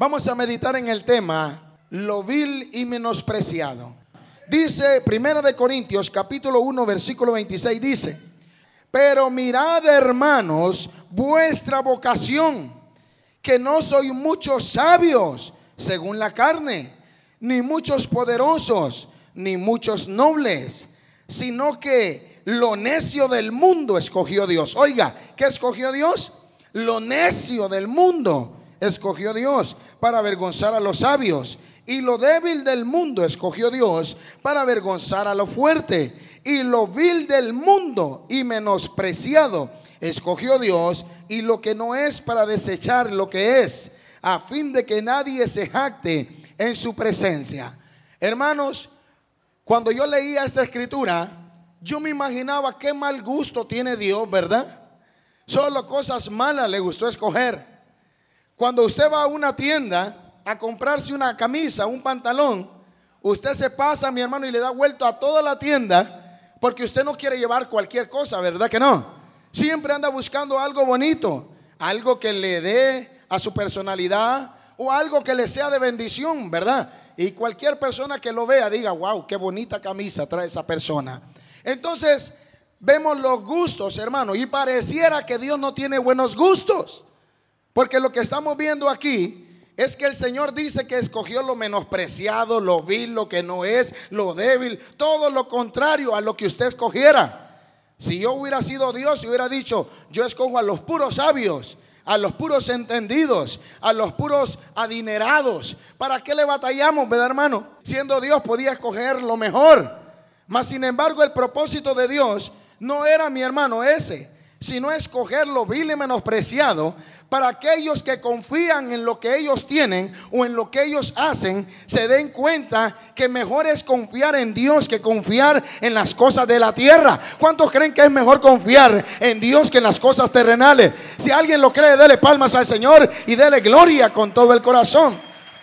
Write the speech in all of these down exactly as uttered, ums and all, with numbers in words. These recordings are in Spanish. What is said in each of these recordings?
Vamos a meditar en el tema lo vil y menospreciado. Dice Primera de Corintios capítulo uno versículo veintiséis, dice: pero mirad, hermanos, vuestra vocación, que no sois muchos sabios según la carne, ni muchos poderosos, ni muchos nobles, sino que lo necio del mundo escogió Dios. Oiga, ¿qué escogió Dios? Lo necio del mundo escogió Dios para avergonzar a los sabios, y lo débil del mundo escogió Dios para avergonzar a lo fuerte, y lo vil del mundo y menospreciado escogió Dios, y lo que no es para desechar lo que es, a fin de que nadie se jacte en su presencia. Hermanos, cuando yo leía esta escritura, yo me imaginaba qué mal gusto tiene Dios, ¿verdad? Solo cosas malas le gustó escoger. Cuando usted va a una tienda a comprarse una camisa, un pantalón, usted se pasa, mi hermano, y le da vuelta a toda la tienda, porque usted no quiere llevar cualquier cosa, ¿verdad que no? Siempre anda buscando algo bonito, algo que le dé a su personalidad, o algo que le sea de bendición, ¿verdad? Y cualquier persona que lo vea diga: wow, qué bonita camisa trae esa persona. Entonces vemos los gustos, hermano, y pareciera que Dios no tiene buenos gustos, porque lo que estamos viendo aquí es que el Señor dice que escogió lo menospreciado, lo vil, lo que no es, lo débil, todo lo contrario a lo que usted escogiera. Si yo hubiera sido Dios y hubiera dicho: yo escojo a los puros sabios, a los puros entendidos, a los puros adinerados, ¿para qué le batallamos, verdad, hermano? Siendo Dios podía escoger lo mejor. Mas sin embargo el propósito de Dios no era, mi hermano, ese, sino escoger lo vil y menospreciado para aquellos que confían en lo que ellos tienen o en lo que ellos hacen, se den cuenta que mejor es confiar en Dios que confiar en las cosas de la tierra. ¿Cuántos creen que es mejor confiar en Dios que en las cosas terrenales? Si alguien lo cree, dele palmas al Señor y dele gloria con todo el corazón.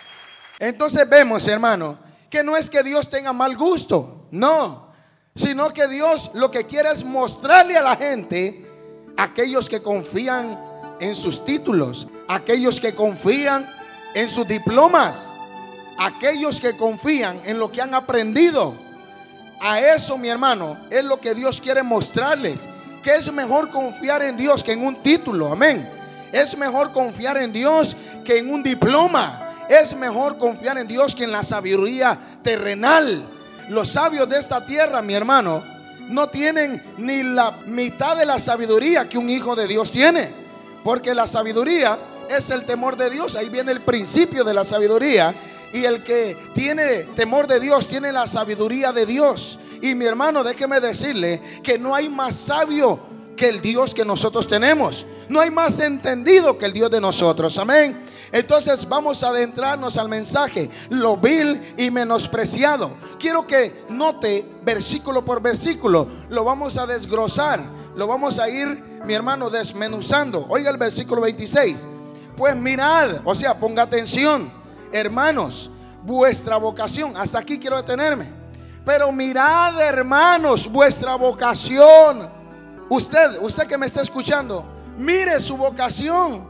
Entonces vemos, hermano, que no es que Dios tenga mal gusto, no, sino que Dios lo que quiere es mostrarle a la gente, aquellos que confían en sus títulos, aquellos que confían en sus diplomas, aquellos que confían en lo que han aprendido. A eso, mi hermano, es lo que Dios quiere mostrarles, que es mejor confiar en Dios que en un título, amén. Es mejor confiar en Dios que en un diploma. Es mejor confiar en Dios que en la sabiduría terrenal. Los sabios de esta tierra, mi hermano, no tienen ni la mitad de la sabiduría que un hijo de Dios tiene. Porque la sabiduría es el temor de Dios. Ahí viene el principio de la sabiduría. Y el que tiene temor de Dios tiene la sabiduría de Dios. Y mi hermano, déjeme decirle que no hay más sabio que el Dios que nosotros tenemos. No hay más entendido que el Dios de nosotros, amén. Entonces vamos a adentrarnos al mensaje, lo vil y menospreciado. Quiero que note versículo por versículo. Lo vamos a desglosar, lo vamos a ir, mi hermano, desmenuzando. Oiga el versículo veintiséis. Pues mirad, o sea, ponga atención, hermanos, vuestra vocación. Hasta aquí quiero detenerme. Pero mirad, hermanos, vuestra vocación. Usted, usted que me está escuchando, mire su vocación.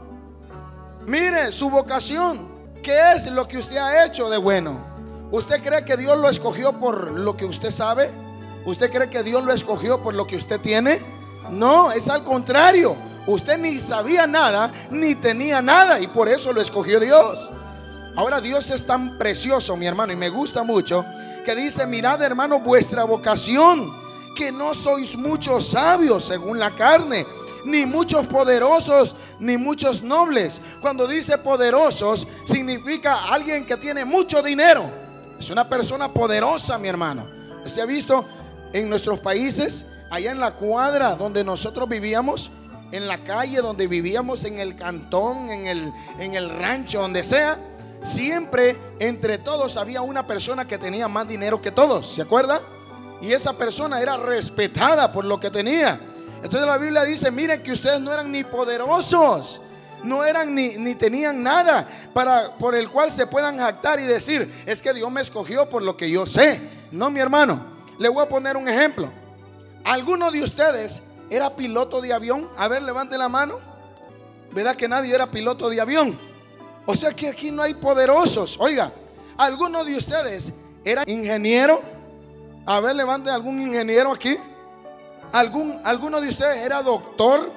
Mire su vocación. ¿Qué es lo que usted ha hecho de bueno? ¿Usted cree que Dios lo escogió por lo que usted sabe? ¿Usted cree que Dios lo escogió por lo que usted tiene? No, es al contrario. Usted ni sabía nada, ni tenía nada, y por eso lo escogió Dios. Ahora Dios es tan precioso, mi hermano, y me gusta mucho, que dice: mirad, hermano, vuestra vocación, que no sois muchos sabios según la carne, ni muchos poderosos, ni muchos nobles. Cuando dice poderosos, significa alguien que tiene mucho dinero. Es una persona poderosa, mi hermano. Usted ha visto en nuestros países, allá en la cuadra donde nosotros vivíamos, en la calle donde vivíamos, en el cantón, en el, en el rancho, donde sea, siempre entre todos había una persona que tenía más dinero que todos, ¿se acuerda? Y esa persona era respetada por lo que tenía. Entonces la Biblia dice: miren que ustedes no eran ni poderosos, no eran ni, ni tenían nada para, por el cual se puedan jactar y decir: es que Dios me escogió por lo que yo sé. No, mi hermano, le voy a poner un ejemplo. ¿Alguno de ustedes era piloto de avión? A ver, levante la mano. ¿Verdad que nadie era piloto de avión? O sea que aquí no hay poderosos. Oiga, ¿alguno de ustedes era ingeniero? A ver, levante algún ingeniero aquí. ¿Algún, ¿Alguno de ustedes era doctor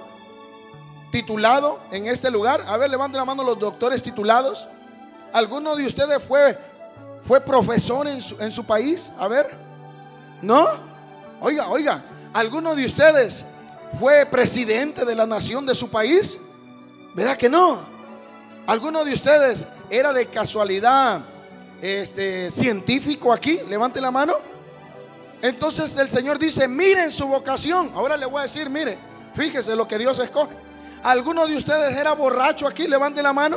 titulado en este lugar? A ver, levante la mano los doctores titulados. ¿Alguno de ustedes fue, fue profesor en su, en su país? A ver. ¿No? Oiga, oiga, ¿alguno de ustedes fue presidente de la nación de su país? ¿Verdad que no? ¿Alguno de ustedes era de casualidad este, científico aquí? Levante la mano. Entonces el Señor dice, miren su vocación. Ahora le voy a decir, mire, fíjese lo que Dios escoge. ¿Alguno de ustedes era borracho aquí? Levante la mano.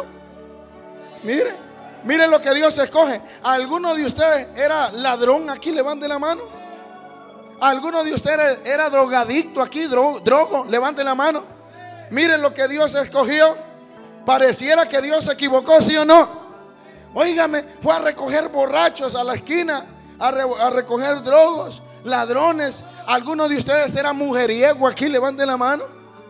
Mire, miren lo que Dios escoge. ¿Alguno de ustedes era ladrón aquí? Levante la mano. ¿Alguno de ustedes era drogadicto aquí? Dro, drogo, levante la mano. Miren lo que Dios escogió. Pareciera que Dios se equivocó, ¿sí o no? Óigame, fue a recoger borrachos a la esquina, a, re, a recoger drogos, ladrones. ¿Alguno de ustedes era mujeriego aquí? Levante la mano.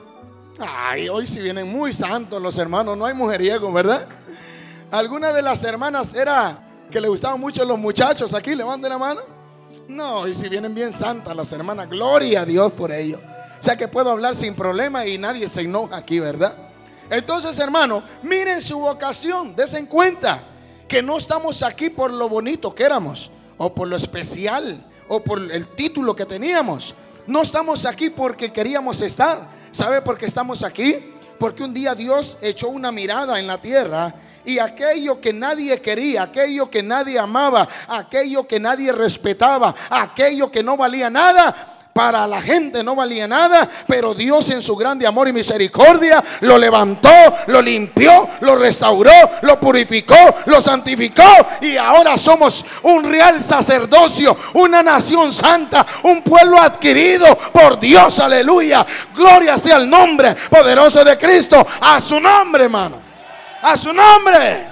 Ay, hoy si vienen muy santos los hermanos, no hay mujeriego, ¿verdad? ¿Alguna de las hermanas era que le gustaban mucho los muchachos aquí? Levante la mano. No, hoy si vienen bien santas las hermanas, gloria a Dios por ello. O sea que puedo hablar sin problema y nadie se enoja aquí, ¿verdad? Entonces, hermano, miren su vocación. Desen cuenta que no estamos aquí por lo bonito que éramos, o por lo especial, o por el título que teníamos. No estamos aquí porque queríamos estar. ¿Sabe por qué estamos aquí? Porque un día Dios echó una mirada en la tierra y aquello que nadie quería, aquello que nadie amaba, aquello que nadie respetaba, aquello que no valía nada, para la gente no valía nada, pero Dios en su grande amor y misericordia lo levantó, lo limpió, lo restauró, lo purificó, lo santificó, y ahora somos un real sacerdocio, una nación santa, un pueblo adquirido por Dios. Aleluya, gloria sea el nombre poderoso de Cristo. A su nombre, hermano, a su nombre.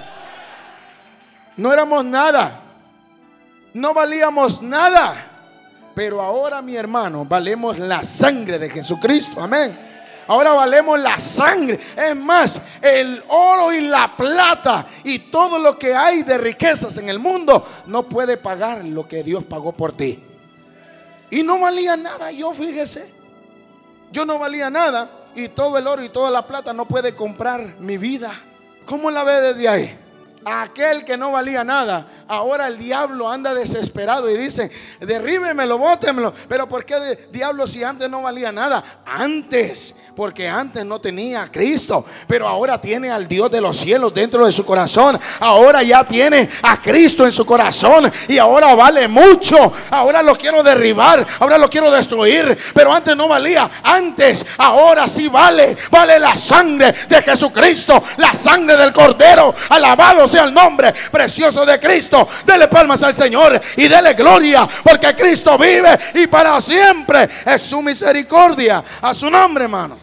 No éramos nada, no valíamos nada, pero ahora, mi hermano, valemos la sangre de Jesucristo. Amén. Ahora valemos la sangre. Es más, el oro y la plata y todo lo que hay de riquezas en el mundo no puede pagar lo que Dios pagó por ti. Y no valía nada yo, fíjese. Yo no valía nada y todo el oro y toda la plata no puede comprar mi vida. ¿Cómo la ve desde ahí? Aquel que no valía nada, ahora el diablo anda desesperado y dice, derríbemelo, bótemelo. Pero ¿por qué de, diablo si antes no valía nada? Antes, porque antes no tenía a Cristo, pero ahora tiene al Dios de los cielos dentro de su corazón. Ahora ya tiene a Cristo en su corazón y ahora vale mucho. Ahora lo quiero derribar, ahora lo quiero destruir, pero antes no valía. Antes, ahora sí vale. Vale la sangre de Jesucristo, la sangre del Cordero. Alabado sea el nombre precioso de Cristo. Dele palmas al Señor y dele gloria, porque Cristo vive y para siempre es su misericordia. A su nombre, hermanos.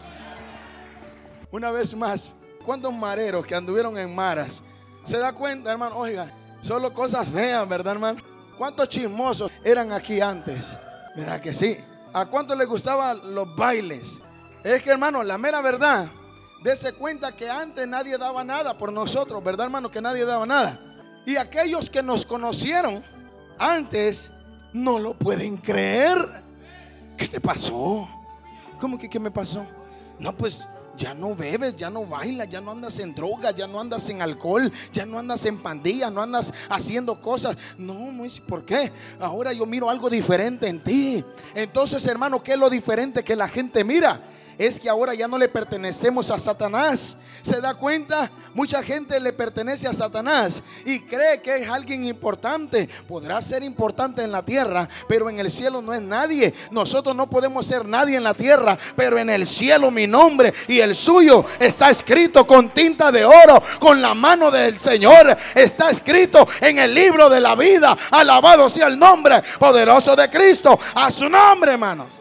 Una vez más, ¿cuántos mareros que anduvieron en maras? ¿Se da cuenta, hermano? Oiga, solo cosas feas, ¿verdad, hermano? ¿Cuántos chismosos eran aquí antes? ¿Verdad que sí? ¿A cuántos les gustaban los bailes? Es que, hermano, la mera verdad, dese cuenta que antes nadie daba nada por nosotros, ¿verdad, hermano? Que nadie daba nada. Y aquellos que nos conocieron antes no lo pueden creer. ¿Qué te pasó? ¿Cómo que qué me pasó? No, pues ya no bebes, ya no bailas, ya no andas en drogas, ya no andas en alcohol, ya no andas en pandillas, no andas haciendo cosas. No, ¿por qué? Ahora yo miro algo diferente en ti. Entonces, hermano, ¿qué es lo diferente que la gente mira? Es que ahora ya no le pertenecemos a Satanás. ¿Se da cuenta? Mucha gente le pertenece a Satanás y cree que es alguien importante. Podrá ser importante en la tierra, pero en el cielo no es nadie. Nosotros no podemos ser nadie en la tierra, pero en el cielo mi nombre y el suyo está escrito con tinta de oro, con la mano del Señor. Está escrito en el libro de la vida. Alabado sea el nombre poderoso de Cristo. A su nombre, hermanos.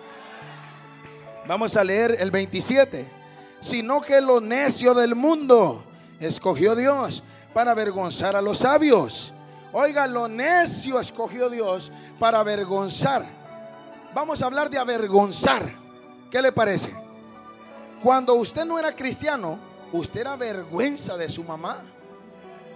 Vamos a leer el veintisiete. Sino que lo necio del mundo escogió Dios para avergonzar a los sabios. Oiga, lo necio escogió Dios para avergonzar. Vamos a hablar de avergonzar. ¿Qué le parece? Cuando usted no era cristiano, usted era vergüenza de su mamá.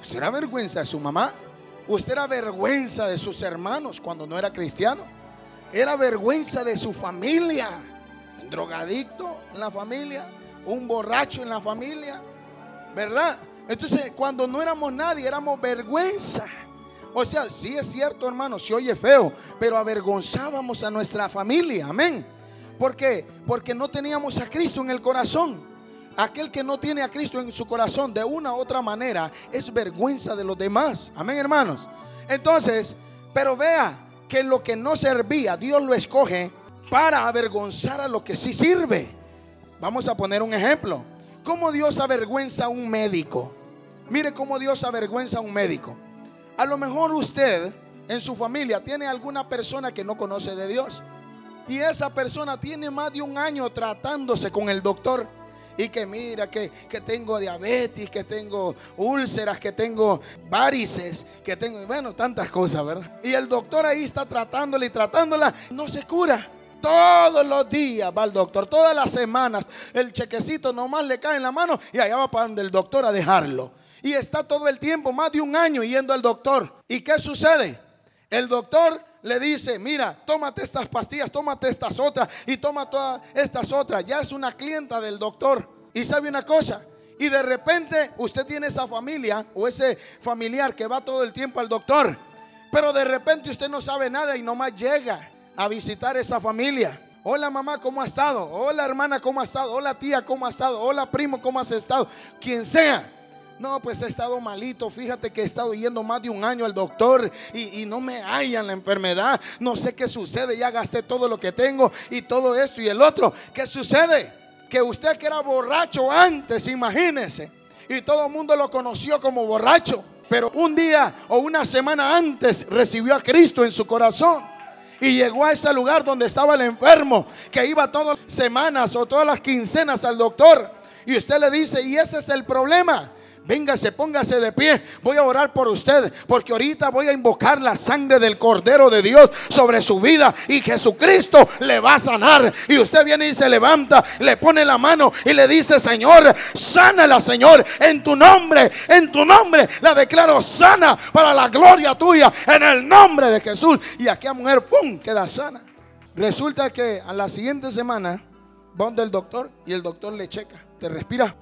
Usted era vergüenza de su mamá. Usted era vergüenza de sus hermanos cuando no era cristiano. Era vergüenza de su familia. Un drogadicto en la familia, un borracho en la familia, ¿verdad? Entonces, cuando no éramos nadie, éramos vergüenza. O sea, sí es cierto, hermano, se oye feo, pero avergonzábamos a nuestra familia. Amén. ¿Por qué? Porque no teníamos a Cristo en el corazón. Aquel que no tiene a Cristo en su corazón, de una u otra manera, es vergüenza de los demás. Amén, hermanos. Entonces, pero vea que lo que no servía, Dios lo escoge para avergonzar a lo que sí sirve. Vamos a poner un ejemplo. ¿Cómo Dios avergüenza a un médico? Mire cómo Dios avergüenza a un médico. A lo mejor usted en su familia tiene alguna persona que no conoce de Dios, y esa persona tiene más de un año tratándose con el doctor, y que mira que, que tengo diabetes, que tengo úlceras, que tengo varices, que tengo, bueno, tantas cosas, ¿verdad? Y el doctor ahí está tratándola y tratándola, no se cura. Todos los días va al doctor, todas las semanas el chequecito nomás le cae en la mano y allá va para donde el doctor a dejarlo. Y está todo el tiempo, más de un año, yendo al doctor. ¿Y qué sucede? El doctor le dice, mira, tómate estas pastillas, tómate estas otras y toma todas estas otras. Ya es una clienta del doctor. Y sabe una cosa, y de repente usted tiene esa familia o ese familiar que va todo el tiempo al doctor, pero de repente usted no sabe nada y nomás llega a visitar esa familia. Hola mamá, ¿cómo ha estado? Hola hermana, ¿cómo ha estado? Hola tía, ¿cómo ha estado? Hola primo, ¿cómo has estado? Quien sea. No, pues he estado malito. Fíjate que he estado yendo más de un año al doctor y, y no me hallan la enfermedad. No sé qué sucede. Ya gasté todo lo que tengo y todo esto y el otro. ¿Qué sucede? Que usted que era borracho antes, imagínese, y todo el mundo lo conoció como borracho, pero un día o una semana antes recibió a Cristo en su corazón. Y llegó a ese lugar donde estaba el enfermo, que iba todas las semanas o todas las quincenas al doctor. Y usted le dice, y ese es el problema. Véngase, póngase de pie. Voy a orar por usted, porque ahorita voy a invocar la sangre del Cordero de Dios sobre su vida, y Jesucristo le va a sanar. Y usted viene y se levanta, le pone la mano y le dice, Señor, sánala, Señor, en tu nombre, en tu nombre la declaro sana para la gloria tuya, en el nombre de Jesús. Y aquella mujer, ¡pum!, queda sana. Resulta que a la siguiente semana va donde el doctor y el doctor le checa. Te respira.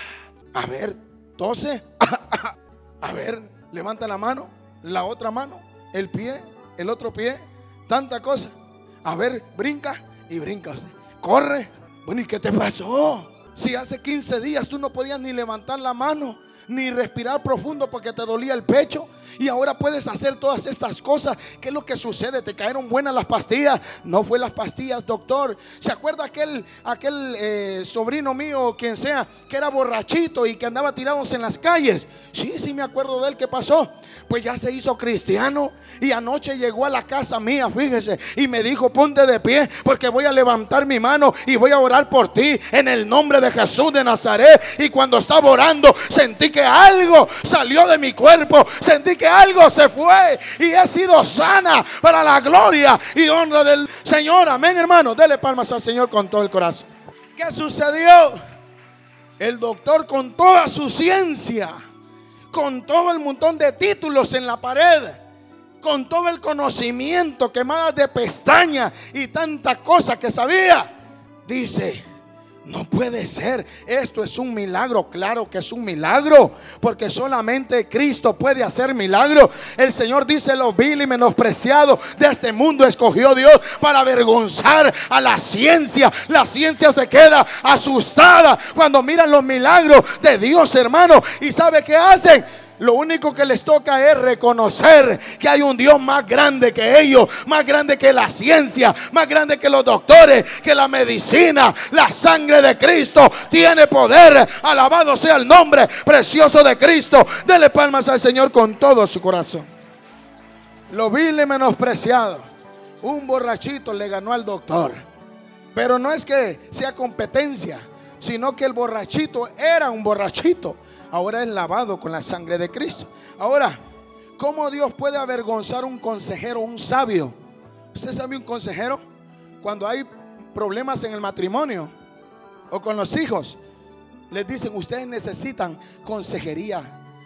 A ver, tose. A ver, levanta la mano, la otra mano, el pie, el otro pie, tanta cosa. A ver, brinca y brinca. Corre. Bueno, ¿y qué te pasó? Si hace quince días tú no podías ni levantar la mano, ni respirar profundo porque te dolía el pecho, y ahora puedes hacer todas estas cosas. ¿Qué es lo que sucede? ¿Te cayeron buenas las pastillas? No fue las pastillas, doctor. ¿Se acuerda aquel, aquel eh, sobrino mío, quien sea, que era borrachito y que andaba tirados en las calles? Sí, sí me acuerdo de él. ¿Qué pasó? Pues ya se hizo cristiano, y anoche llegó a la casa mía, fíjese, y me dijo, ponte de pie porque voy a levantar mi mano y voy a orar por ti en el nombre de Jesús de Nazaret. Y cuando estaba orando, sentí que algo salió de mi cuerpo, sentí que algo se fue, y he sido sana para la gloria y honra del Señor. Amén, hermano. Dele palmas al Señor con todo el corazón. ¿Qué sucedió? El doctor, con toda su ciencia, con todo el montón de títulos en la pared, con todo el conocimiento, quemadas de pestañas y tanta cosa que sabía, dice, no puede ser, esto es un milagro. Claro que es un milagro, porque solamente Cristo puede hacer milagro. El Señor dice, lo vil y menospreciado de este mundo escogió Dios para avergonzar a la ciencia. La ciencia se queda asustada cuando miran los milagros de Dios, hermano. ¿Y sabe qué hacen? Lo único que les toca es reconocer que hay un Dios más grande que ellos, más grande que la ciencia, más grande que los doctores, que la medicina. La sangre de Cristo tiene poder. Alabado sea el nombre precioso de Cristo. Dele palmas al Señor con todo su corazón. Lo vil y menospreciado, un borrachito le ganó al doctor. Pero no es que sea competencia, sino que el borrachito era un borrachito. Ahora es lavado con la sangre de Cristo. Ahora, ¿cómo Dios puede avergonzar a un consejero, un sabio? ¿Usted sabe un consejero? Cuando hay problemas en el matrimonio o con los hijos, les dicen, ustedes necesitan consejería.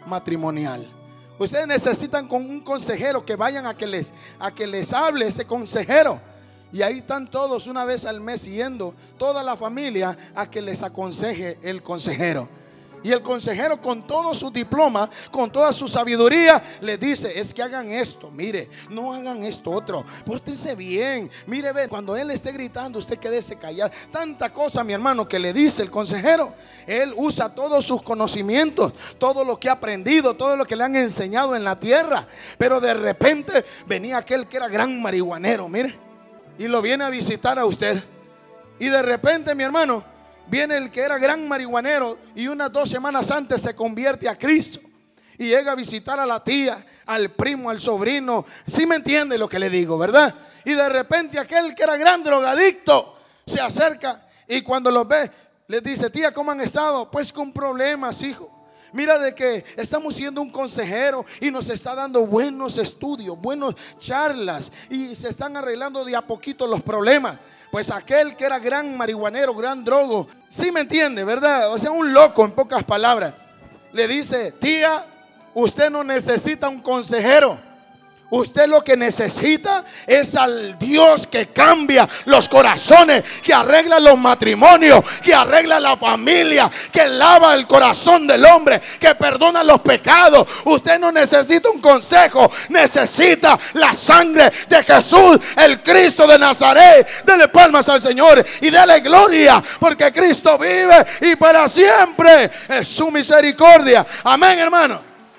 matrimonial. Ustedes necesitan con un consejero que vayan a que les, a que les hable ese consejero. Y ahí están todos una vez al mes yendo, toda la familia, a que les aconseje el consejero. Y el consejero, con todo su diploma, con toda su sabiduría, les dice: es que hagan esto, mire, no hagan esto otro, pórtense bien, mire, ve, cuando él esté gritando, usted quédese callado. Tanta cosa, mi hermano, que le dice el consejero. Él usa todos sus conocimientos, todo lo que ha aprendido, todo lo que le han enseñado en la tierra. Pero de repente venía aquel que era gran marihuanero, mire, y lo viene a visitar a usted. Y de repente, mi hermano, viene el que era gran marihuanero y unas dos semanas antes se convierte a Cristo y llega a visitar a la tía, al primo, al sobrino. ¿Sí me entiende lo que le digo, verdad? Y de repente aquel que era gran drogadicto se acerca y cuando los ve les dice: tía, ¿cómo han estado? Pues con problemas, hijo. Mira de que estamos siendo un consejero y nos está dando buenos estudios, buenas charlas, y se están arreglando de a poquito los problemas. Pues aquel que era gran marihuanero, gran drogo, sí me entiende, ¿verdad? O sea, un loco, en pocas palabras, le dice: tía, usted no necesita un consejero. Usted lo que necesita es al Dios que cambia los corazones, que arregla los matrimonios, que arregla la familia, que lava el corazón del hombre, que perdona los pecados. Usted no necesita un consejo, necesita la sangre de Jesús, el Cristo de Nazaret. Dele palmas al Señor y dele gloria, porque Cristo vive y para siempre es su misericordia. Amén, hermano.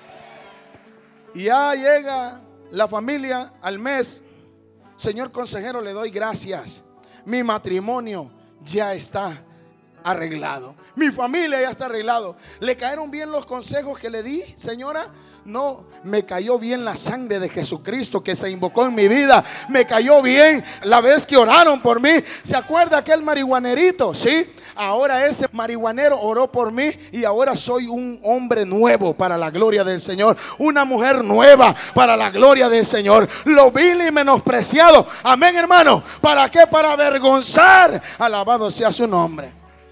Y ya llega la familia al mes: señor consejero, le doy gracias, mi matrimonio ya está arreglado, mi familia ya está arreglado. ¿Le cayeron bien los consejos que le di, señora? No, me cayó bien la sangre de Jesucristo que se invocó en mi vida. Me cayó bien la vez que oraron por mí. ¿Se acuerda aquel marihuanerito? Sí. Ahora ese marihuanero oró por mí y ahora soy un hombre nuevo para la gloria del Señor, una mujer nueva para la gloria del Señor. Lo vil y menospreciado, amén, hermano. ¿Para qué? Para avergonzar. Alabado sea su nombre.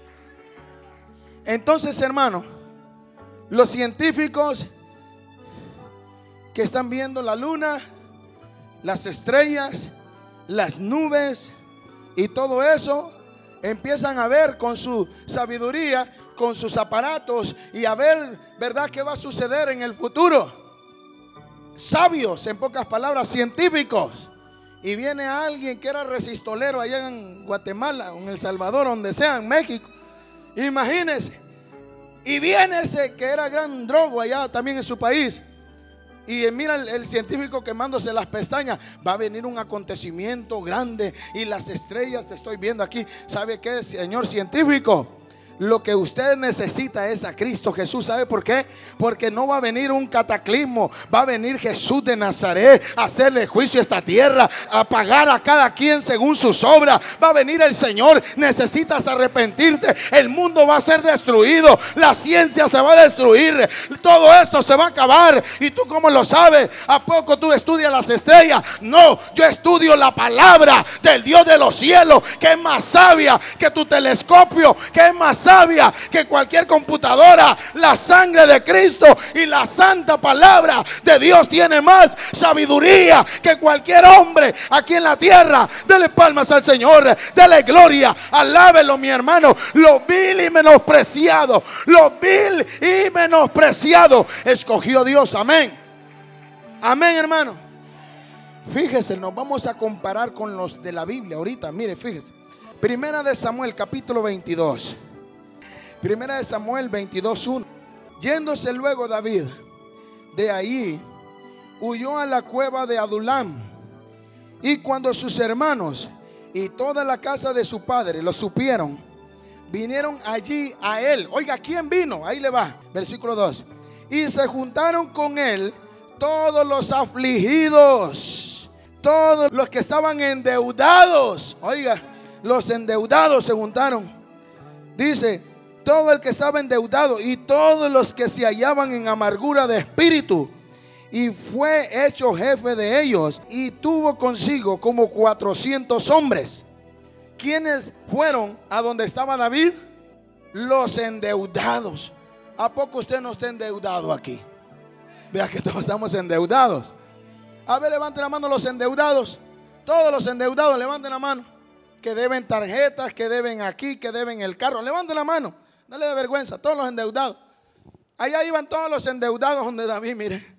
Entonces, hermano, los científicos que están viendo la luna, las estrellas, las nubes y todo eso, empiezan a ver con su sabiduría, con sus aparatos, y a ver, ¿verdad?, qué va a suceder en el futuro. Sabios, en pocas palabras, científicos. Y viene alguien que era resistolero allá en Guatemala, en El Salvador, donde sea, en México. Imagínense. Y viene ese que era gran drogo allá también en su país. Y mira el, el científico quemándose las pestañas. Va a venir un acontecimiento grande y las estrellas estoy viendo aquí. ¿Sabe qué, señor científico? Lo que usted necesita es a Cristo Jesús. ¿Sabe por qué? Porque no va a venir un cataclismo. Va a venir Jesús de Nazaret a hacerle juicio a esta tierra, a pagar a cada quien según sus obras. Va a venir el Señor. Necesitas arrepentirte. El mundo va a ser destruido. La ciencia se va a destruir. Todo esto se va a acabar. ¿Y tú cómo lo sabes? ¿A poco tú estudias las estrellas? No, yo estudio la palabra del Dios de los cielos, que es más sabia que tu telescopio, que es más sabia que cualquier computadora. La sangre de Cristo y la santa palabra de Dios tiene más sabiduría que cualquier hombre aquí en la tierra. Dele palmas al Señor, dele gloria, alábelo, mi hermano. Lo vil y menospreciado, lo vil y menospreciado escogió Dios. Amén. Amén, hermano. Fíjese, nos vamos a comparar con los de la Biblia ahorita. Mire, fíjese. Primera de Samuel, capítulo veintidós. Primera de Samuel veintidós, uno. Yéndose luego David de ahí, huyó a la cueva de Adulam. Y cuando sus hermanos y toda la casa de su padre lo supieron, vinieron allí a él. Oiga, ¿quién vino? Ahí le va, versículo dos. Y se juntaron con él todos los afligidos, todos los que estaban endeudados. Oiga, los endeudados se juntaron. Dice, todo el que estaba endeudado y todos los que se hallaban en amargura de espíritu. Y fue hecho jefe de ellos y tuvo consigo como cuatrocientos hombres. ¿Quiénes fueron a donde estaba David? Los endeudados. ¿A poco usted no está endeudado aquí? Vea que todos estamos endeudados. A ver, levanten la mano los endeudados. Todos los endeudados, levanten la mano. Que deben tarjetas, que deben aquí, que deben el carro. Levanten la mano. No le dé vergüenza. Todos los endeudados. Allá iban todos los endeudados donde David, mire.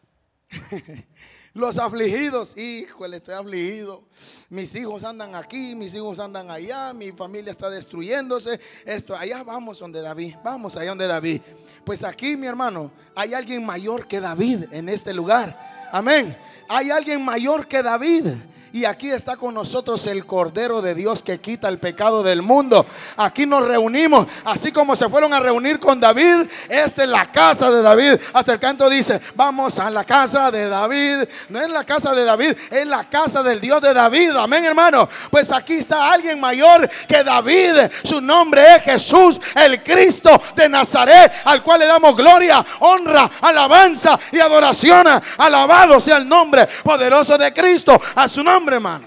Los afligidos. Híjole, estoy afligido. Mis hijos andan aquí, mis hijos andan allá. Mi familia está destruyéndose. Esto, allá vamos donde David. Vamos allá donde David. Pues aquí, mi hermano, hay alguien mayor que David en este lugar. Amén. Hay alguien mayor que David. Y aquí está con nosotros el Cordero de Dios que quita el pecado del mundo. Aquí nos reunimos, así como se fueron a reunir con David. Esta es la casa de David. Hasta el canto dice: vamos a la casa de David. No es la casa de David, es la casa del Dios de David. Amén, hermano. Pues aquí está alguien mayor que David. Su nombre es Jesús, el Cristo de Nazaret, al cual le damos gloria, honra, alabanza y adoración. Alabado sea el nombre poderoso de Cristo. A su nombre, hermano.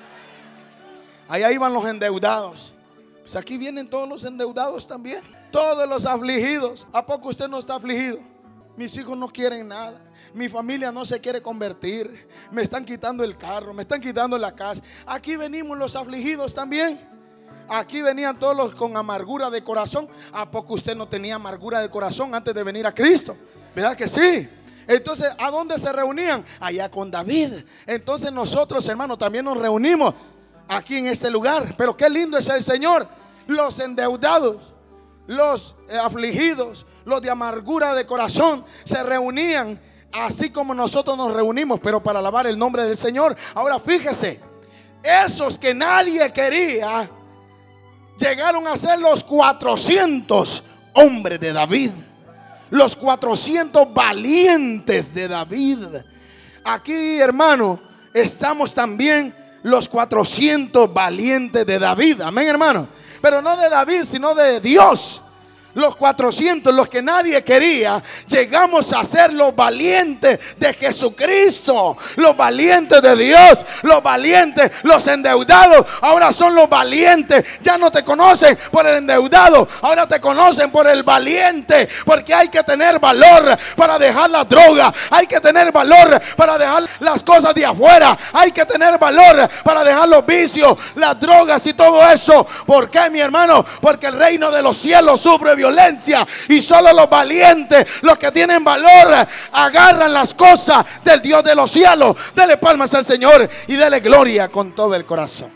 Allá iban los endeudados. Pues aquí vienen todos los endeudados también. Todos los afligidos. ¿A poco usted no está afligido? Mis hijos no quieren nada. Mi familia no se quiere convertir. Me están quitando el carro, me están quitando la casa. Aquí venimos los afligidos también. Aquí venían todos los con amargura de corazón. ¿A poco usted no tenía amargura de corazón antes de venir a Cristo? ¿Verdad que sí? Entonces, ¿a dónde se reunían? Allá con David. Entonces nosotros, hermanos, también nos reunimos aquí en este lugar. Pero qué lindo es el Señor. Los endeudados, los eh, afligidos, los de amargura de corazón se reunían así como nosotros nos reunimos, pero para alabar el nombre del Señor. Ahora fíjese, esos que nadie quería llegaron a ser los cuatrocientos hombres de David. Los cuatrocientos valientes de David. Aquí, hermano, estamos también los cuatrocientos valientes de David. Amén, hermano. Pero no de David, sino de Dios. Los cuatrocientos, los que nadie quería, llegamos a ser los valientes de Jesucristo. Los valientes de Dios. Los valientes, los endeudados. Ahora son los valientes. Ya no te conocen por el endeudado. Ahora te conocen por el valiente. Porque hay que tener valor para dejar la droga. Hay que tener valor para dejar las cosas de afuera. Hay que tener valor para dejar los vicios, las drogas y todo eso. ¿Por qué, mi hermano? Porque el reino de los cielos sufre violencia, y solo los valientes, los que tienen valor, agarran las cosas del Dios de los cielos. Dele palmas al Señor y dele gloria con todo el corazón.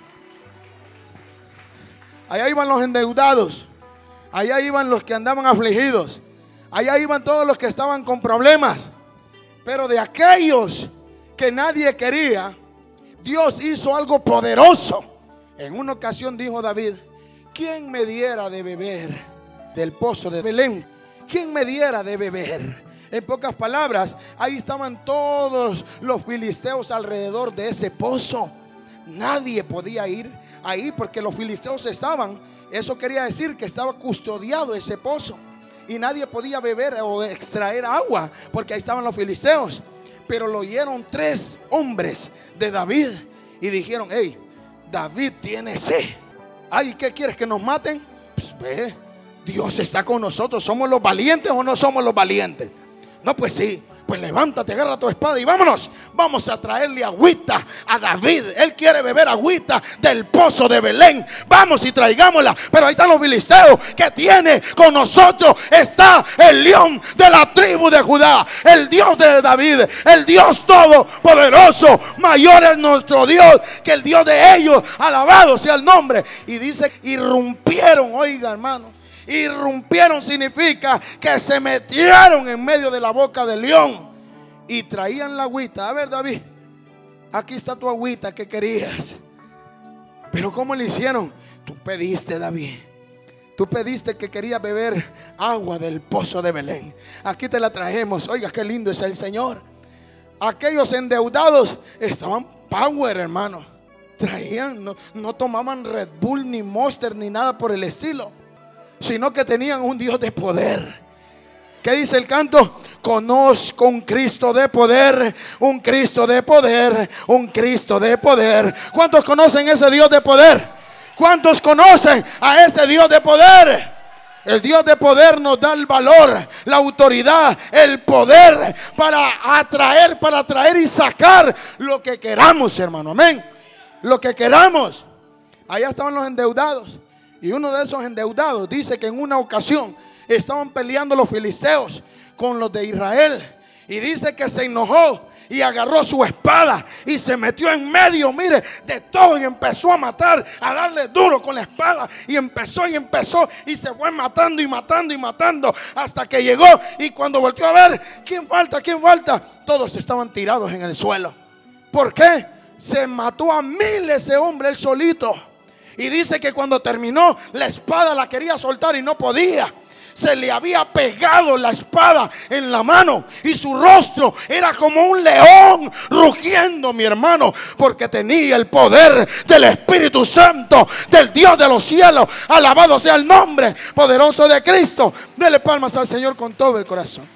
Allá iban los endeudados, allá iban los que andaban afligidos, allá iban todos los que estaban con problemas. Pero de aquellos que nadie quería, Dios hizo algo poderoso. En una ocasión dijo David: ¿quién me diera de beber del pozo de Belén? ¿Quién me diera de beber? En pocas palabras, ahí estaban todos los filisteos alrededor de ese pozo. Nadie podía ir ahí porque los filisteos estaban. Eso quería decir que estaba custodiado ese pozo y nadie podía beber o extraer agua porque ahí estaban los filisteos. Pero lo oyeron tres hombres de David y dijeron: hey, David tiene sed. Ay, ¿qué quieres, que nos maten? Pues ve, Dios está con nosotros. ¿Somos los valientes o no somos los valientes? No, pues sí. Pues levántate, agarra tu espada y vámonos. Vamos a traerle agüita a David. Él quiere beber agüita del pozo de Belén. Vamos y traigámosla. Pero ahí están los filisteos. Que tiene con nosotros está el león de la tribu de Judá, el Dios de David, el Dios todopoderoso. Mayor es nuestro Dios que el Dios de ellos. Alabado sea el nombre. Y dice: irrumpieron. Oiga, hermano, irrumpieron significa que se metieron en medio de la boca del león y traían la agüita. A ver, David, aquí está tu agüita que querías. Pero ¿cómo le hicieron? Tú pediste, David. Tú pediste que querías beber agua del pozo de Belén. Aquí te la traemos. Oiga, qué lindo es el Señor. Aquellos endeudados estaban power, hermano. Traían, no, no tomaban Red Bull ni Monster ni nada por el estilo, sino que tenían un Dios de poder. ¿Qué dice el canto? Conozco un Cristo de poder, un Cristo de poder, un Cristo de poder. ¿Cuántos conocen ese Dios de poder? ¿Cuántos conocen a ese Dios de poder? El Dios de poder nos da el valor, la autoridad, el poder para atraer, para atraer y sacar lo que queramos, hermano. Amén. Lo que queramos. Allá estaban los endeudados. Y uno de esos endeudados dice que en una ocasión estaban peleando los filisteos con los de Israel. Y dice que se enojó y agarró su espada y se metió en medio, mire, de todo, y empezó a matar, a darle duro con la espada, y empezó y empezó y se fue matando y matando y matando hasta que llegó. Y cuando volteó a ver, ¿quién falta? ¿Quién falta? Todos estaban tirados en el suelo. ¿Por qué? Se mató a miles ese hombre, él solito. Y dice que cuando terminó, la espada la quería soltar y no podía. Se le había pegado la espada en la mano y su rostro era como un león rugiendo, mi hermano, porque tenía el poder del Espíritu Santo, del Dios de los cielos. Alabado sea el nombre poderoso de Cristo. Dele palmas al Señor con todo el corazón.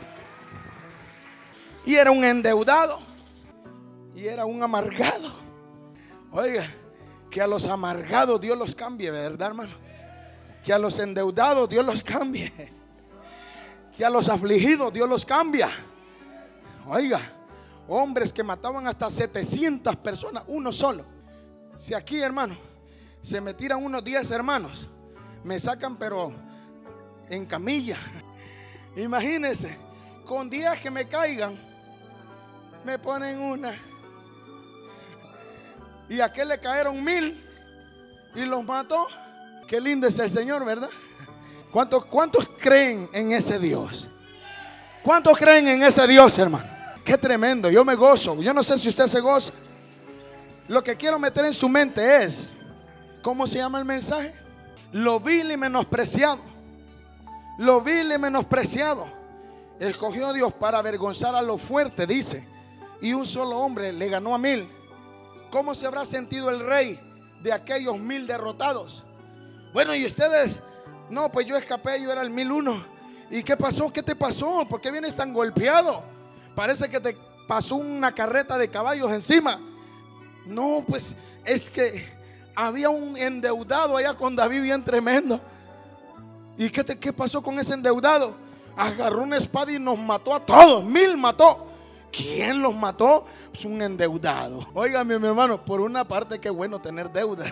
Y era un endeudado y era un amargado. Oiga, que a los amargados Dios los cambie, ¿verdad, hermano? Que a los endeudados Dios los cambie. Que a los afligidos Dios los cambia. Oiga, hombres que mataban hasta setecientas personas, uno solo. Si aquí, hermano, se me tiran unos diez hermanos, me sacan pero en camilla. Imagínense, con diez que me caigan, me ponen una. Y a aquel le cayeron mil y los mató. Qué lindo es el Señor, ¿verdad? ¿Cuántos, cuántos creen en ese Dios? ¿Cuántos creen en ese Dios, hermano? Qué tremendo, yo me gozo. Yo no sé si usted se goza. Lo que quiero meter en su mente es, ¿cómo se llama el mensaje? Lo vil y menospreciado. Lo vil y menospreciado. Escogió a Dios para avergonzar a lo fuerte, dice. Y un solo hombre le ganó a mil. ¿Cómo se habrá sentido el rey de aquellos mil derrotados? Bueno, y ustedes, no, pues yo escapé, yo era el mil uno. ¿Y qué pasó? ¿Qué te pasó? ¿Por qué vienes tan golpeado? Parece que te pasó una carreta de caballos encima. No, pues es que había un endeudado allá con David bien tremendo. ¿Y qué, te, qué pasó con ese endeudado? Agarró una espada y nos mató a todos, mil mató. ¿Quién los mató? Pues un endeudado. Oiga, mi hermano, por una parte qué bueno tener deuda.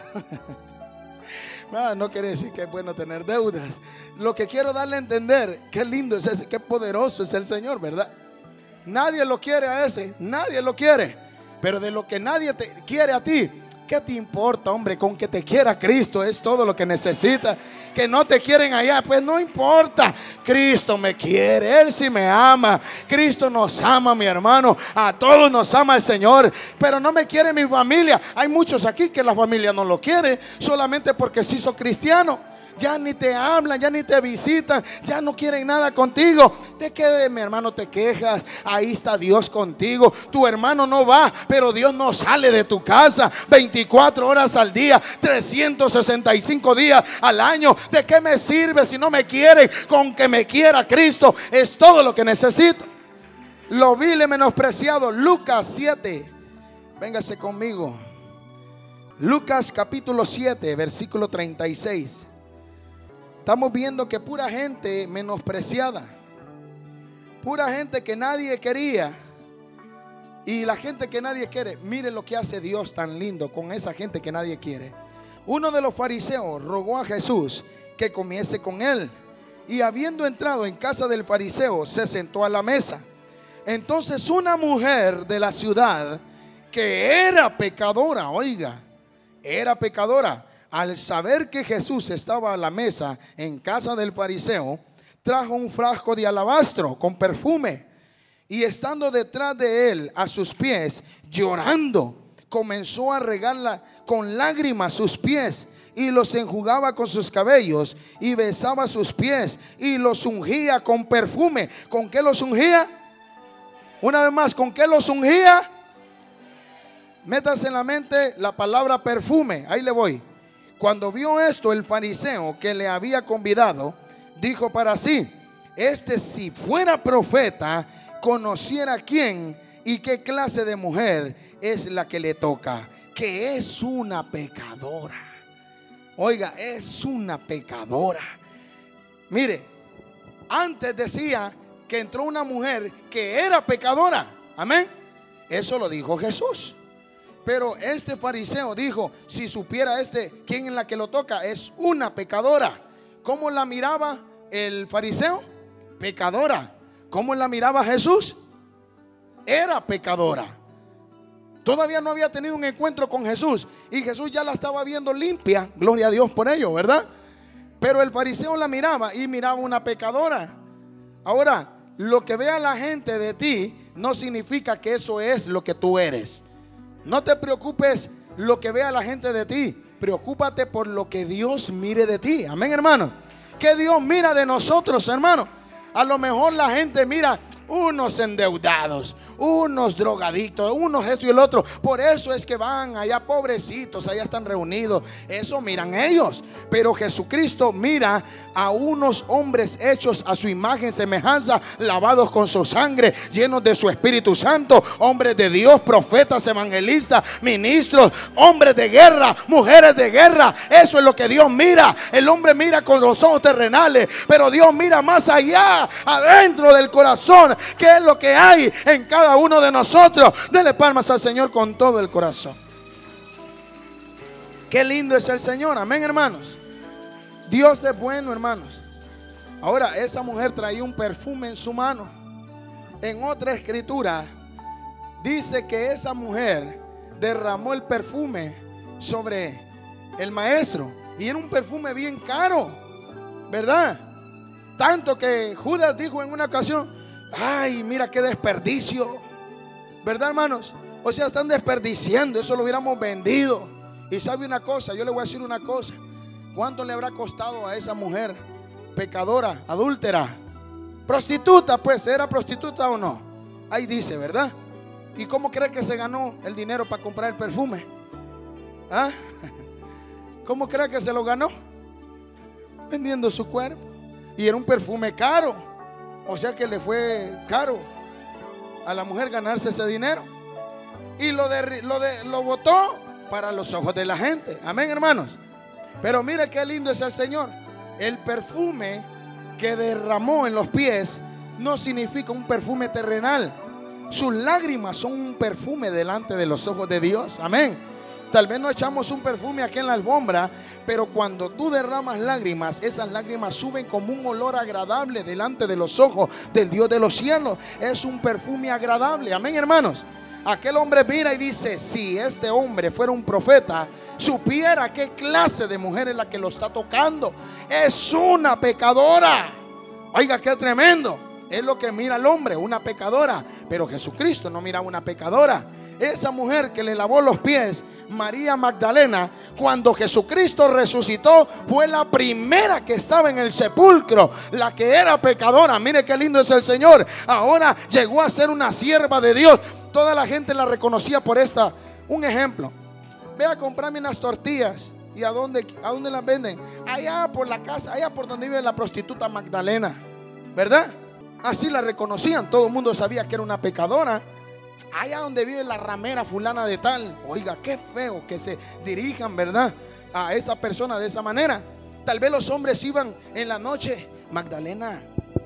No, no quiere decir que es bueno tener deudas. Lo que quiero darle a entender, qué lindo es ese, qué poderoso es el Señor, ¿verdad? Nadie lo quiere a ese, nadie lo quiere. Pero de lo que nadie te quiere a ti, ¿qué te importa, hombre? Con que te quiera Cristo es todo lo que necesitas. Que no te quieren allá, pues no importa. Cristo me quiere, Él sí me ama. Cristo nos ama, mi hermano. A todos nos ama el Señor. Pero no me quiere mi familia. Hay muchos aquí que la familia no lo quiere solamente porque se hizo cristiano. Ya ni te hablan, ya ni te visitan, ya no quieren nada contigo. ¿De qué, mi hermano, te quejas? Ahí está Dios contigo. Tu hermano no va, pero Dios no sale de tu casa veinticuatro horas al día, trescientos sesenta y cinco días al año. ¿De qué me sirve si no me quieren? Con que me quiera Cristo es todo lo que necesito. Lo vil y menospreciado. Lucas siete. Véngase conmigo. Lucas capítulo siete, versículo treinta y seis. Estamos viendo que pura gente menospreciada, pura gente que nadie quería, y la gente que nadie quiere. Mire lo que hace Dios tan lindo con esa gente que nadie quiere. Uno de los fariseos rogó a Jesús que comiese con él, y habiendo entrado en casa del fariseo, se sentó a la mesa. Entonces una mujer de la ciudad que era pecadora, oiga, era pecadora, al saber que Jesús estaba a la mesa en casa del fariseo, trajo un frasco de alabastro con perfume, y estando detrás de él a sus pies, llorando, comenzó a regarla con lágrimas sus pies, y los enjugaba con sus cabellos, y besaba sus pies, y los ungía con perfume. ¿Con qué los ungía? Una vez más, ¿con qué los ungía? Métase en la mente la palabra perfume. Ahí le voy. Cuando vio esto, el fariseo que le había convidado dijo para sí: este, si fuera profeta, conociera quién y qué clase de mujer es la que le toca, que es una pecadora. Oiga, es una pecadora. Mire, antes decía que entró una mujer que era pecadora. Amén. Eso lo dijo Jesús. Pero este fariseo dijo, si supiera este quién es la que lo toca, es una pecadora. ¿Cómo la miraba el fariseo? Pecadora. ¿Cómo la miraba Jesús? Era pecadora. Todavía no había tenido un encuentro con Jesús y Jesús ya la estaba viendo limpia. Gloria a Dios por ello, ¿verdad? Pero el fariseo la miraba y miraba una pecadora. Ahora, lo que vea la gente de ti no significa que eso es lo que tú eres. No te preocupes lo que vea la gente de ti. Preocúpate por lo que Dios mire de ti. Amén, hermano. Que Dios mira de nosotros, hermano. A lo mejor la gente mira unos endeudados, unos drogadictos, unos esto y el otro. Por eso es que van allá pobrecitos, allá están reunidos. Eso miran ellos. Pero Jesucristo mira a unos hombres hechos a su imagen, semejanza, lavados con su sangre, llenos de su Espíritu Santo, hombres de Dios, profetas, evangelistas, ministros, hombres de guerra, mujeres de guerra. Eso es lo que Dios mira. El hombre mira con los ojos terrenales, pero Dios mira más allá, adentro del corazón. ¿Qué es lo que hay en cada uno de nosotros? Dele palmas al Señor con todo el corazón. Qué lindo es el Señor, amén, hermanos. Dios es bueno, hermanos. Ahora, esa mujer traía un perfume en su mano. En otra escritura dice que esa mujer derramó el perfume sobre el maestro, y era un perfume bien caro, ¿verdad? Tanto que Judas dijo en una ocasión: ay, mira qué desperdicio, ¿verdad, hermanos? O sea, están desperdiciando, eso lo hubiéramos vendido. Y sabe una cosa, yo le voy a decir una cosa. ¿Cuánto le habrá costado a esa mujer pecadora, adúltera, prostituta? Pues, ¿era prostituta o no? Ahí dice, ¿verdad? ¿Y cómo cree que se ganó el dinero para comprar el perfume? ¿Ah? ¿Cómo cree que se lo ganó? Vendiendo su cuerpo. Y era un perfume caro. O sea que le fue caro a la mujer ganarse ese dinero. Y lo, de, lo, de, lo botó para los ojos de la gente. Amén, hermanos. Pero mire qué lindo es el Señor. El perfume que derramó en los pies no significa un perfume terrenal. Sus lágrimas son un perfume delante de los ojos de Dios. Amén. Tal vez no echamos un perfume aquí en la alfombra, pero cuando tú derramas lágrimas, esas lágrimas suben como un olor agradable delante de los ojos del Dios de los cielos. Es un perfume agradable. Amén, hermanos. Aquel hombre mira y dice: si este hombre fuera un profeta, supiera qué clase de mujer es la que lo está tocando. Es una pecadora. Oiga, qué tremendo. Es lo que mira el hombre, una pecadora. Pero Jesucristo no mira una pecadora. Esa mujer que le lavó los pies, María Magdalena, cuando Jesucristo resucitó, fue la primera que estaba en el sepulcro, la que era pecadora. Mire qué lindo es el Señor. Ahora llegó a ser una sierva de Dios. Toda la gente la reconocía por esta. Un ejemplo: ve a comprarme unas tortillas. ¿Y a dónde, a dónde las venden? Allá por la casa, allá por donde vive la prostituta Magdalena, ¿verdad? Así la reconocían. Todo el mundo sabía que era una pecadora. Allá donde vive la ramera fulana de tal. Oiga, qué feo que se dirijan, ¿verdad?, a esa persona de esa manera. Tal vez los hombres iban en la noche: Magdalena,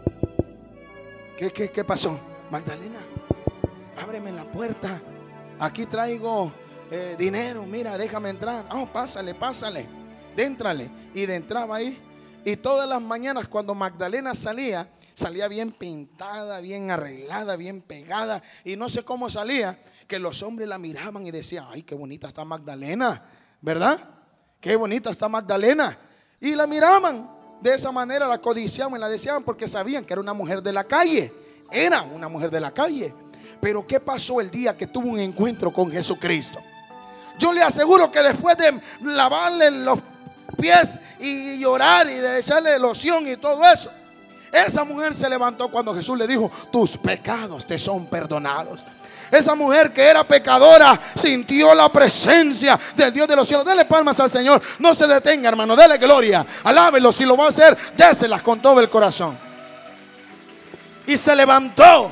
¿qué, qué, qué pasó? Magdalena, ábreme la puerta. Aquí traigo eh, dinero, mira, déjame entrar. Oh, pásale, pásale, déntrale. Y de entraba ahí. Y todas las mañanas cuando Magdalena salía, salía bien pintada, bien arreglada, bien pegada. Y no sé cómo salía, que los hombres la miraban y decían: ay, qué bonita está Magdalena, ¿verdad? Qué bonita está Magdalena. Y la miraban de esa manera, la codiciaban y la deseaban, porque sabían que era una mujer de la calle. Era una mujer de la calle. Pero ¿qué pasó el día que tuvo un encuentro con Jesucristo? Yo le aseguro que después de lavarle los pies y llorar y de echarle loción y todo eso, esa mujer se levantó cuando Jesús le dijo: tus pecados te son perdonados. Esa mujer que era pecadora sintió la presencia del Dios de los cielos. Dele palmas al Señor. No se detenga, hermano. Dele gloria. Alábelo. Si lo va a hacer, déselas con todo el corazón. Y se levantó.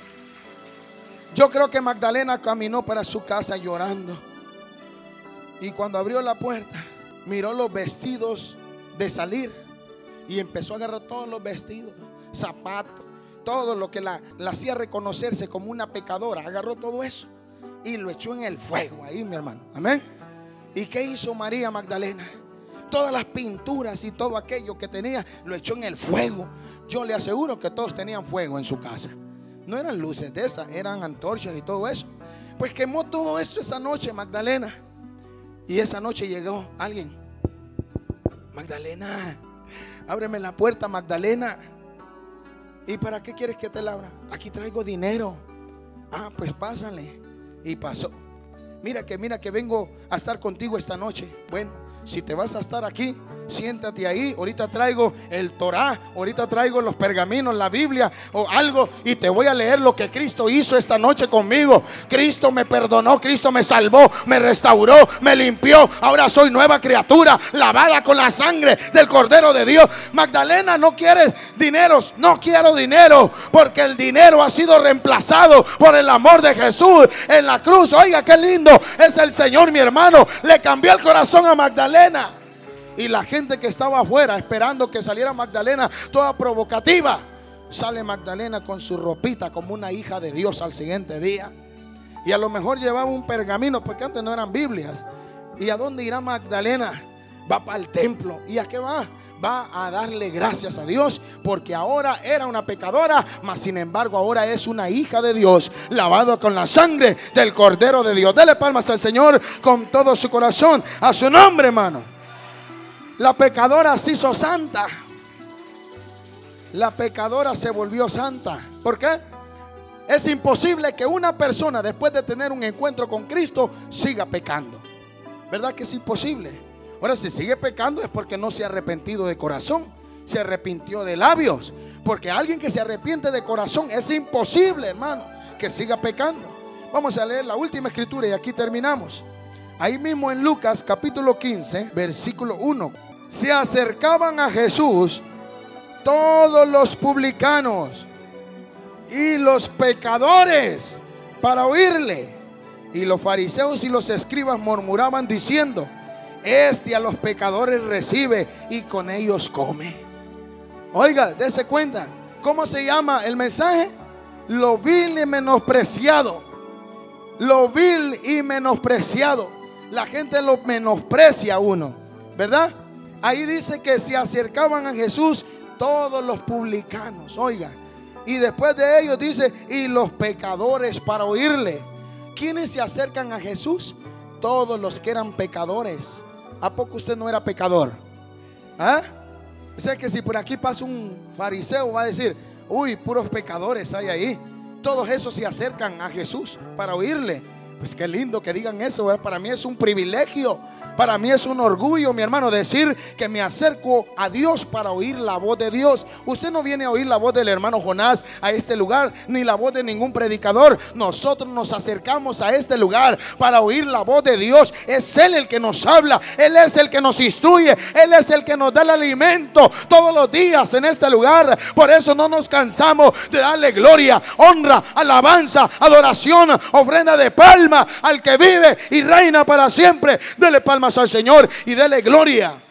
Yo creo que Magdalena caminó para su casa llorando. Y cuando abrió la puerta, miró los vestidos de salir. Y empezó a agarrar todos los vestidos, zapatos, todo lo que la, la hacía reconocerse como una pecadora. Agarró todo eso y lo echó en el fuego ahí, mi hermano. Amén. ¿Y qué hizo María Magdalena? Todas las pinturas y todo aquello que tenía lo echó en el fuego. Yo le aseguro que todos tenían fuego en su casa. No eran luces de esas, eran antorchas y todo eso. Pues quemó todo eso esa noche Magdalena. Y esa noche llegó alguien. Magdalena, ábreme la puerta, Magdalena. ¿Y para qué quieres que te la abra? Aquí traigo dinero. Ah, pues pásale. Y pasó. Mira que, mira que vengo a estar contigo esta noche. Bueno, si te vas a estar aquí, siéntate ahí. Ahorita traigo el Torá, ahorita traigo los pergaminos, la Biblia o algo, y te voy a leer lo que Cristo hizo esta noche conmigo. Cristo me perdonó, Cristo me salvó, me restauró, me limpió. Ahora soy nueva criatura, lavada con la sangre del Cordero de Dios. Magdalena, no quieres dineros. No quiero dinero, porque el dinero ha sido reemplazado por el amor de Jesús en la cruz. Oiga, qué lindo es el Señor, mi hermano. Le cambió el corazón a Magdalena. Y la gente que estaba afuera esperando que saliera Magdalena, toda provocativa, sale Magdalena con su ropita como una hija de Dios al siguiente día. Y a lo mejor llevaba un pergamino, porque antes no eran Biblias. ¿Y a dónde irá Magdalena? Va para el templo. ¿Y a qué va? Va a darle gracias a Dios, porque ahora era una pecadora, mas sin embargo ahora es una hija de Dios, lavado con la sangre del Cordero de Dios. Dele palmas al Señor con todo su corazón, a su nombre, hermano. La pecadora se hizo santa. La pecadora se volvió santa. ¿Por qué? Es imposible que una persona, después de tener un encuentro con Cristo, siga pecando. ¿Verdad que es imposible? Ahora, si sigue pecando es porque no se ha arrepentido de corazón, se arrepintió de labios. Porque alguien que se arrepiente de corazón, es imposible, hermano, que siga pecando. Vamos a leer la última escritura y aquí terminamos. Ahí mismo en Lucas capítulo quince, versículo uno. Se acercaban a Jesús todos los publicanos y los pecadores para oírle. Y los fariseos y los escribas murmuraban diciendo: este a los pecadores recibe y con ellos come. Oiga, dése cuenta. ¿Cómo se llama el mensaje? Lo vil y menospreciado. Lo vil y menospreciado. La gente lo menosprecia a uno, ¿verdad? Ahí dice que se acercaban a Jesús todos los publicanos. Oiga, y después de ellos dice: y los pecadores para oírle. ¿Quiénes se acercan a Jesús? Todos los que eran pecadores. ¿A poco usted no era pecador? ¿Ah? O sea que si por aquí pasa un fariseo, va a decir: uy, puros pecadores hay ahí. Todos esos se acercan a Jesús para oírle. Pues qué lindo que digan eso, ¿verdad? Para mí es un privilegio. Para mí es un orgullo, mi hermano, decir que me acerco a Dios para oír la voz de Dios. Usted no viene a oír la voz del hermano Jonás a este lugar, ni la voz de ningún predicador. Nosotros nos acercamos a este lugar para oír la voz de Dios. Es Él el que nos habla, Él es el que nos instruye, Él es el que nos da el alimento todos los días en este lugar. Por eso no nos cansamos de darle gloria, honra, alabanza, adoración, ofrenda de palma al que vive y reina para siempre. Dele palma al Señor y dele gloria.